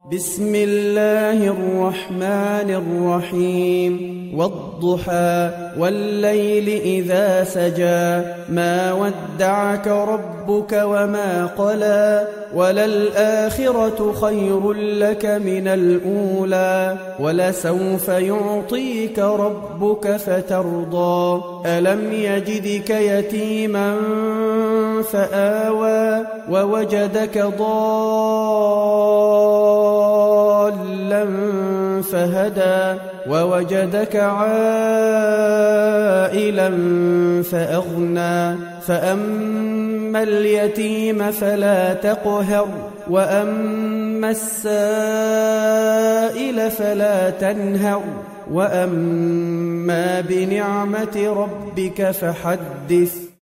بسم الله الرحمن الرحيم والضحى والليل إذا سجى ما ودعك ربك وما قلى وللآخرة خير لك من الأولى ولسوف يعطيك ربك فترضى ألم يجدك يتيما فآوى ووجدك ضالا فهدى ووجدك عائلا فأغنى فأما اليتيم فلا تقهر وأما السائل فلا تنهر وأما بنعمة ربك فحدث